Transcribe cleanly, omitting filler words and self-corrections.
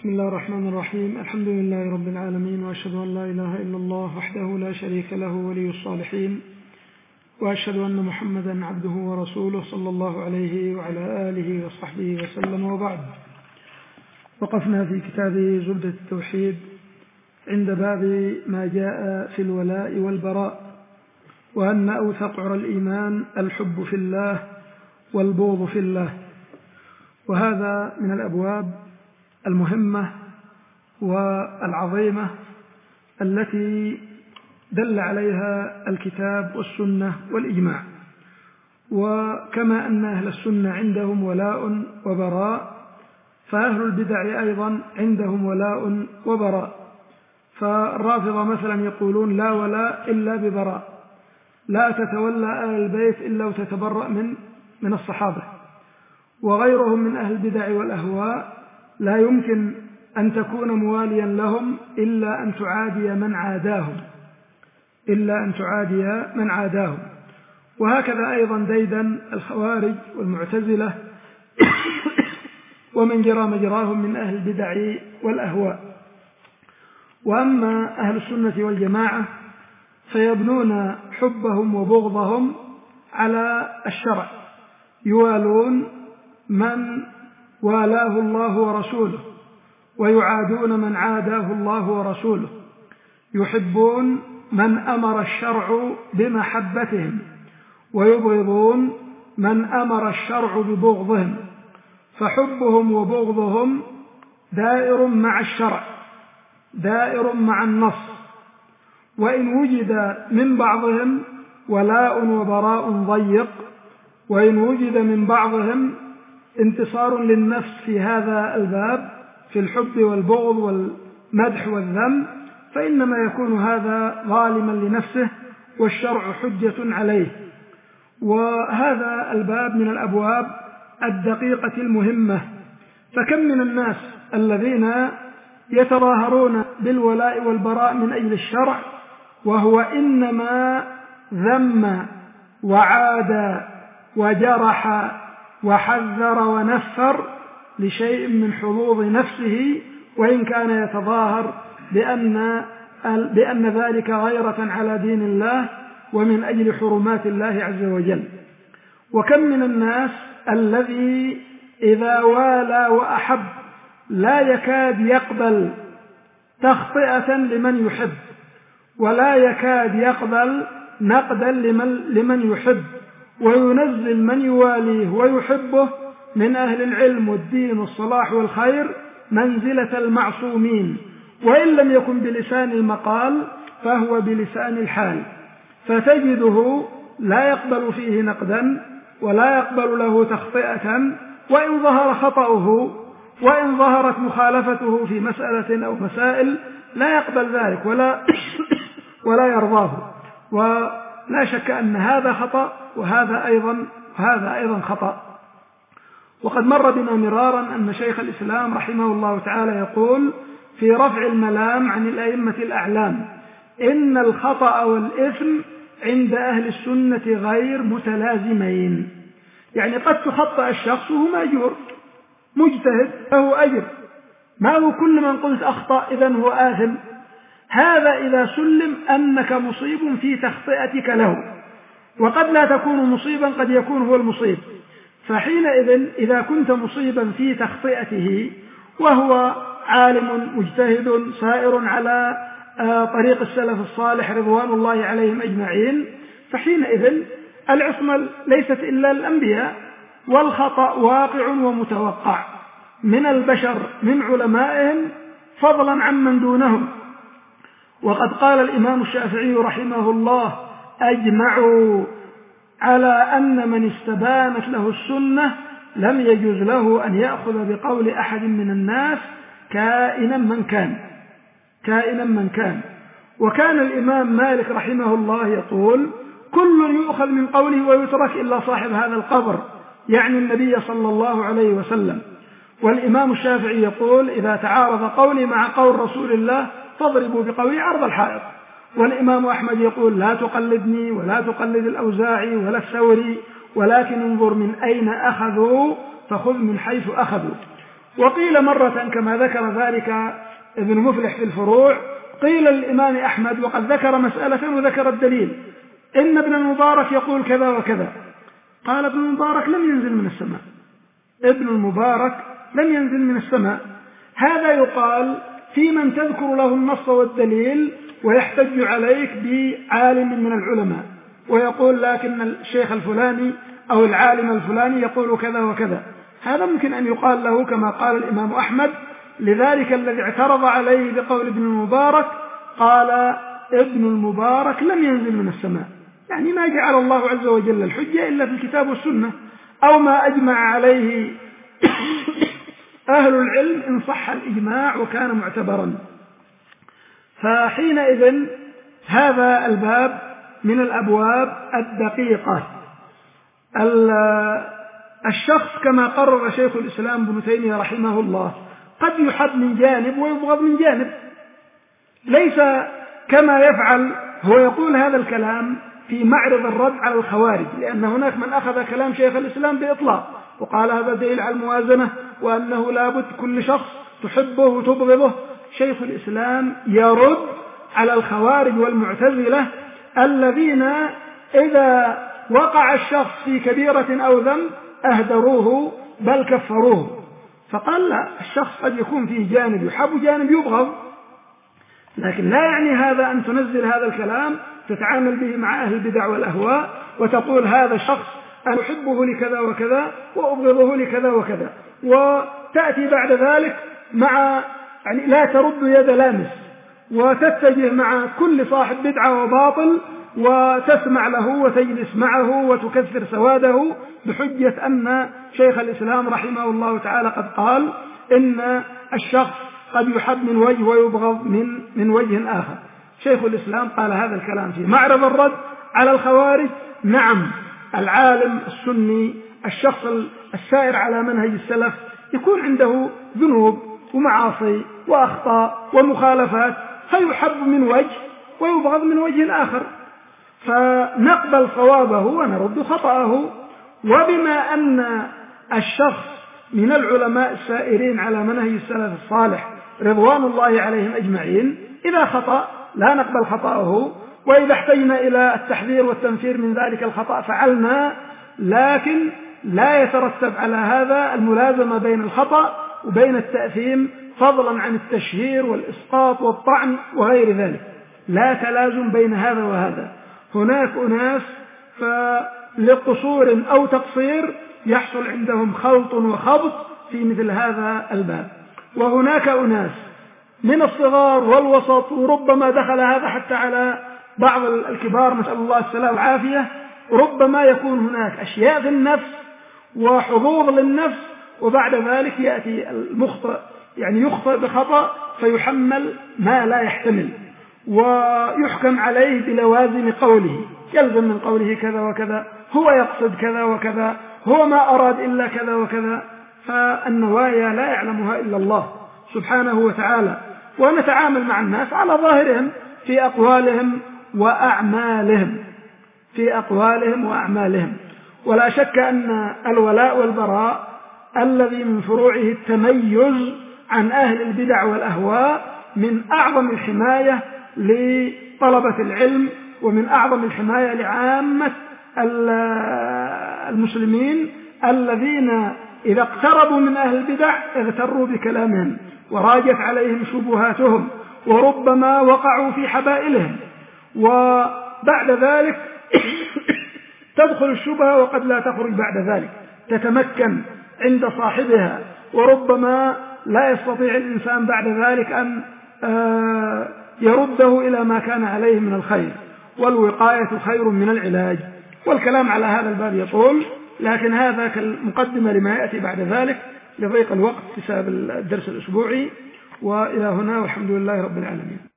بسم الله الرحمن الرحيم. الحمد لله رب العالمين، وأشهد أن لا إله إلا الله وحده لا شريك له ولي الصالحين، وأشهد أن محمدا عبده ورسوله صلى الله عليه وعلى آله وصحبه وسلم. وبعد، وقفنا في كتاب زبدة التوحيد عند باب ما جاء في الولاء والبراء، وأن أوثق عرى الإيمان الحب في الله والبغض في الله. وهذا من الأبواب المهمة والعظيمة التي دل عليها الكتاب والسنة والإجماع. وكما أن أهل السنة عندهم ولاء وبراء، فأهل البدع أيضا عندهم ولاء وبراء. فالرافضة مثلا يقولون لا ولاء إلا ببراء، لا تتولى أهل البيت إلا وتتبرأ من الصحابة. وغيرهم من أهل البدع والأهواء لا يمكن أن تكون مواليا لهم إلا أن تعادي من عاداهم. وهكذا أيضا ديدا الخوارج والمعتزلة ومن جرى مجراهم من أهل البدع والأهواء. وأما أهل السنة والجماعة فيبنون حبهم وبغضهم على الشرع، يوالون من والاه الله ورسوله، ويعادون من عاداه الله ورسوله، يحبون من أمر الشرع بمحبتهم، ويبغضون من أمر الشرع ببغضهم. فحبهم وبغضهم دائر مع الشرع، دائر مع النص. وإن وجد من بعضهم ولاء وبراء ضيق، وإن وجد من بعضهم انتصار للنفس في هذا الباب في الحب والبغض والمدح والذم، فإنما يكون هذا ظالما لنفسه والشرع حجة عليه. وهذا الباب من الأبواب الدقيقة المهمة. فكم من الناس الذين يتظاهرون بالولاء والبراء من أجل الشرع، وهو إنما ذم وعاد وجرح وحذر ونفر لشيء من حظوظ نفسه، وإن كان يتظاهر بأن ذلك غيرة على دين الله ومن أجل حرمات الله عز وجل. وكم من الناس الذي إذا والى وأحب لا يكاد يقبل تخطئة لمن يحب، ولا يكاد يقبل نقدا لمن يحب، وينزل من يواليه ويحبه من أهل العلم والدين والصلاح والخير منزلة المعصومين، وإن لم يكن بلسان المقال فهو بلسان الحال. فتجده لا يقبل فيه نقدا ولا يقبل له تخطئة، وإن ظهر خطأه وإن ظهرت مخالفته في مسألة أو مسائل لا يقبل ذلك ولا يرضاه. ولا شك أن هذا خطأ وهذا أيضا خطأ. وقد مر بنا مرارا أن شيخ الإسلام رحمه الله تعالى يقول في رفع الملام عن الأئمة الأعلام إن الخطأ والإثم عند أهل السنة غير متلازمين. يعني قد تخطأ الشخص وهو مأجور مجتهد له أجر، ما هو كل من قلت أخطأ إذن هو آثم. هذا إذا سلم أنك مصيب في تخطئتك له، وقد لا تكون مصيبا، قد يكون هو المصيب. فحينئذ إذا كنت مصيبا في تخطئته وهو عالم مجتهد سائر على طريق السلف الصالح رضوان الله عليهم أجمعين، فحينئذ العصمة ليست إلا الأنبياء، والخطأ واقع ومتوقع من البشر من علمائهم فضلا عمن دونهم. وقد قال الإمام الشافعي رحمه الله أجمعوا على أن من استبانت له السنة لم يجوز له أن يأخذ بقول أحد من الناس كائنا من كان. وكان الإمام مالك رحمه الله يقول كل يؤخذ من قوله ويترك إلا صاحب هذا القبر، يعني النبي صلى الله عليه وسلم. والإمام الشافعي يقول إذا تعارض قولي مع قول رسول الله فاضربوا بقولي عرض الحائط. والإمام أحمد يقول لا تقلدني ولا تقلد الأوزاعي ولا الثوري، ولكن انظر من أين أخذوا فخذ من حيث أخذوا. وقيل مرة كما ذكر ذلك ابن مفلح في الفروع، قيل للإمام أحمد وقد ذكر مسألة وذكر الدليل، إن ابن المبارك يقول كذا وكذا. قال ابن المبارك لم ينزل من السماء، ابن المبارك لم ينزل من السماء. هذا يقال في من تذكر له النص والدليل ويحتج عليك بعالم من العلماء ويقول لكن الشيخ الفلاني أو العالم الفلاني يقول كذا وكذا. هذا ممكن أن يقال له كما قال الإمام أحمد. لذلك الذي اعترض عليه بقول ابن المبارك قال ابن المبارك لم ينزل من السماء، يعني ما جعل الله عز وجل الحجة إلا في الكتاب والسنة أو ما أجمع عليه أهل العلم إن صح الإجماع وكان معتبرا. فحينئذ هذا الباب من الأبواب الدقيقة. الشخص كما قرر شيخ الإسلام ابن تيمية رحمه الله قد يحب من جانب ويبغض من جانب، ليس كما يفعل هو يقول هذا الكلام في معرض الرد على الخوارج، لأن هناك من أخذ كلام شيخ الإسلام بإطلاق وقال هذا دليل على الموازنة وأنه لابد كل شخص تحبه وتبغضه. شيخ الإسلام يرد على الخوارج والمعتزلة الذين إذا وقع الشخص في كبيرة أو ذنب أهدروه بل كفروه. فقال لا، الشخص قد يكون فيه جانب يحب وجانب يبغض، لكن لا يعني هذا أن تنزل هذا الكلام تتعامل به مع أهل البدع والأهواء وتقول هذا الشخص أنا أحبه لكذا وكذا وأبغضه لكذا وكذا، وتأتي بعد ذلك مع يعني لا ترد يد لامس وتتجه مع كل صاحب بدعة وباطل وتسمع له وتجلس معه وتكثر سواده بحجة أن شيخ الإسلام رحمه الله تعالى قد قال إن الشخص قد يحب من وجه ويبغض من وجه آخر. شيخ الإسلام قال هذا الكلام في معرض الرد على الخوارج. نعم، العالم السني الشخص السائر على منهج السلف يكون عنده ذنوب ومعاصي وأخطاء ومخالفات، فيحب من وجه ويبغض من وجه آخر، فنقبل صوابه ونرد خطأه. وبما أن الشخص من العلماء السائرين على منهج السلف الصالح رضوان الله عليهم أجمعين إذا خطأ لا نقبل خطأه، وإذا احتجنا إلى التحذير والتنفير من ذلك الخطأ فعلنا، لكن لا يترتب على هذا الملازمة بين الخطأ وبين التأثيم فضلا عن التشهير والإسقاط والطعن وغير ذلك، لا تلازم بين هذا وهذا. هناك أناس فلقصور أو تقصير يحصل عندهم خلط وخبط في مثل هذا الباب، وهناك أناس من الصغار والوسط وربما دخل هذا حتى على بعض الكبار نسأل الله السلامة والعافية، ربما يكون هناك أشياء في النفس وحظوظ للنفس وبعد ذلك يأتي المخطئ يعني يخطئ بخطأ فيحمل ما لا يحتمل ويحكم عليه بلوازم قوله، يلزم من قوله كذا وكذا، هو يقصد كذا وكذا، هو ما أراد إلا كذا وكذا. فالنوايا لا يعلمها إلا الله سبحانه وتعالى، ونتعامل مع الناس على ظاهرهم في أقوالهم وأعمالهم. ولا شك أن الولاء والبراء الذي من فروعه التميز عن أهل البدع والأهواء من أعظم الحماية لطلبة العلم ومن أعظم الحماية لعامة المسلمين الذين إذا اقتربوا من أهل البدع اغتروا بكلامهم وراجت عليهم شبهاتهم وربما وقعوا في حبائلهم، وبعد ذلك تدخل الشبهة وقد لا تخرج بعد ذلك، تتمكن عند صاحبها، وربما لا يستطيع الإنسان بعد ذلك أن يرده إلى ما كان عليه من الخير، والوقاية خير من العلاج. والكلام على هذا الباب يطول، لكن هذا كالمقدمة لما يأتي بعد ذلك لضيق الوقت بسبب الدرس الأسبوعي. وإلى هنا والحمد لله رب العالمين.